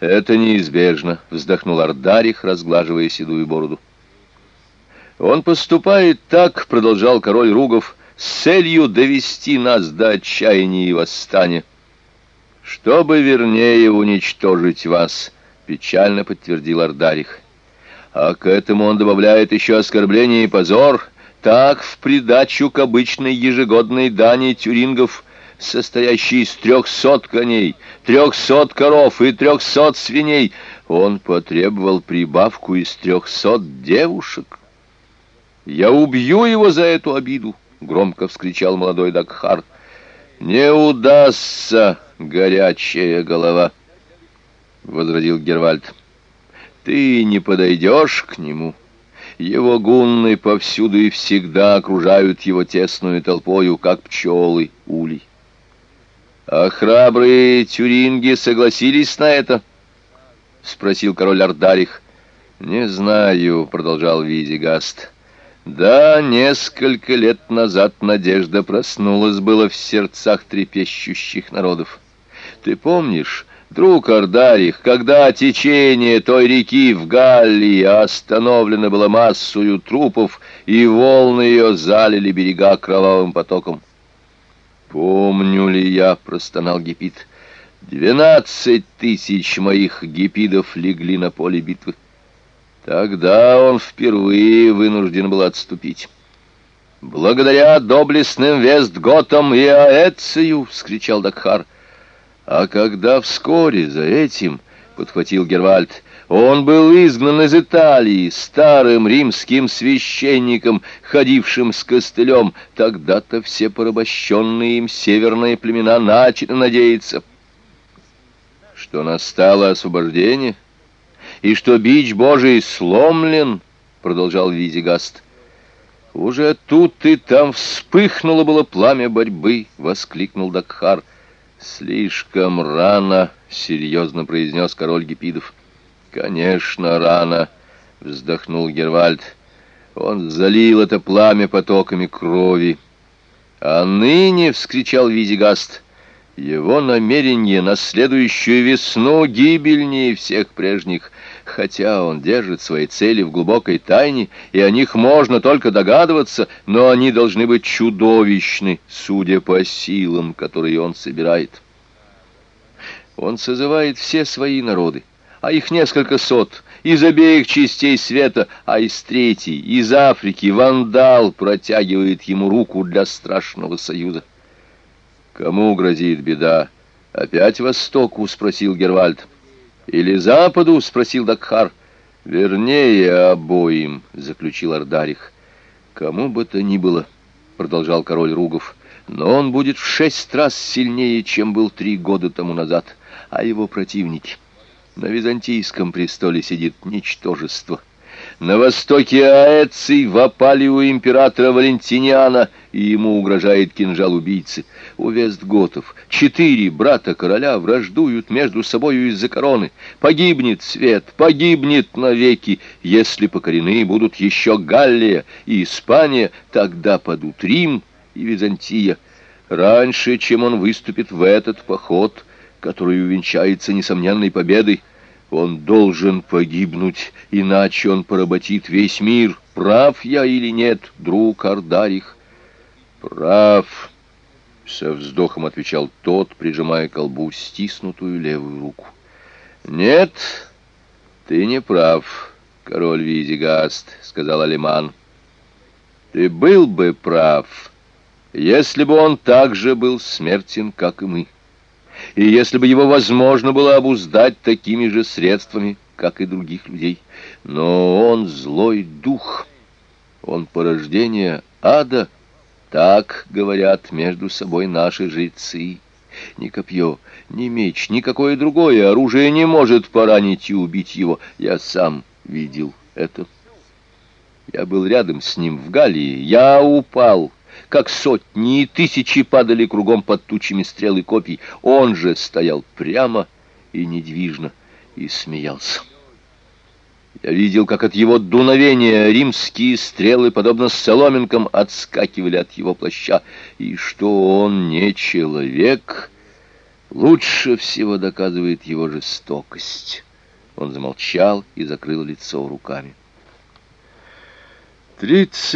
«Это неизбежно», — вздохнул Ардарих, разглаживая седую бороду. «Он поступает так, — продолжал король Ругов, — с целью довести нас до отчаяния и восстания. Чтобы вернее уничтожить вас, — печально подтвердил Ардарих. А к этому он добавляет еще оскорбление и позор, так в придачу к обычной ежегодной дани тюрингов, состоящей из 300 коней, 300 коров и 300 свиней, он потребовал прибавку из 300 девушек. «Я убью его за эту обиду!» — громко вскричал молодой Дакхар. «Не удастся, горячая голова!» — возразил Гервальд. «Ты не подойдешь к нему. Его гунны повсюду и всегда окружают его тесную толпою, как пчелы улей. А храбрые тюринги согласились на это?» — спросил король Ардарих. «Не знаю», — продолжал Визигаст. «Да, несколько лет назад надежда проснулась было в сердцах трепещущих народов. Ты помнишь, друг Ардарих, когда течение той реки в Галлии остановлено было массою трупов, и волны ее залили берега кровавым потоком?» «Помню ли я, — простонал Гиппид, — 12 тысяч моих гиппидов легли на поле битвы. Тогда он впервые вынужден был отступить. Благодаря доблестным Вестготам и Аэцию!» — вскричал Дакхар. «А когда вскоре за этим, — подхватил Гервальд, — он был изгнан из Италии старым римским священником, ходившим с костылем, тогда-то все порабощенные им северные племена начали надеяться, что настало освобождение, и что бич Божий сломлен, — продолжал Визигаст. «Уже тут и там вспыхнуло было пламя борьбы», — воскликнул Дакхар. «Слишком рано», — серьезно произнес король Гиппидов. «Конечно, рано», — вздохнул Гервальд. «Он залил это пламя потоками крови. А ныне, — вскричал Визигаст, — его намерение на следующую весну гибельнее всех прежних, хотя он держит свои цели в глубокой тайне, и о них можно только догадываться, но они должны быть чудовищны, судя по силам, которые он собирает. Он созывает все свои народы, а их несколько сот, из обеих частей света, а из третьей, из Африки, вандал протягивает ему руку для страшного союза». «Кому грозит беда? Опять Востоку?» — спросил Гервальд. «Или Западу?» — спросил Дакхар. «Вернее, обоим», — заключил Ардарих. «Кому бы то ни было», — продолжал король Ругов, — «но он будет в 6 раз сильнее, чем был 3 года тому назад, а его противники. На византийском престоле сидит ничтожество. На востоке Аэций в опале у императора Валентиниана, и ему угрожает кинжал убийцы. У вестготов 4 брата короля враждуют между собою из-за короны. Погибнет свет, погибнет навеки. Если покорены будут еще Галлия и Испания, тогда падут Рим и Византия. Раньше, чем он выступит в этот поход, который увенчается несомненной победой, он должен погибнуть, иначе он поработит весь мир. Прав я или нет, друг Ардарих?» «Прав», — со вздохом отвечал тот, прижимая к колбу стиснутую левую руку. «Нет, ты не прав, король Визигаст», — сказал Алиман. «Ты был бы прав, если бы он так же был смертен, как и мы, и если бы его возможно было обуздать такими же средствами, как и других людей. Но он злой дух, он порождение ада, так говорят между собой наши жрецы. Ни копье, ни меч, никакое другое оружие не может поранить и убить его. Я сам видел это. Я был рядом с ним в Галлии, я упал, как сотни и тысячи падали кругом под тучами стрел и копий. Он же стоял прямо и недвижно и смеялся. Я видел, как от его дуновения римские стрелы, подобно соломинкам, отскакивали от его плаща, и что он не человек, лучше всего доказывает его жестокость». Он замолчал и закрыл лицо руками. 30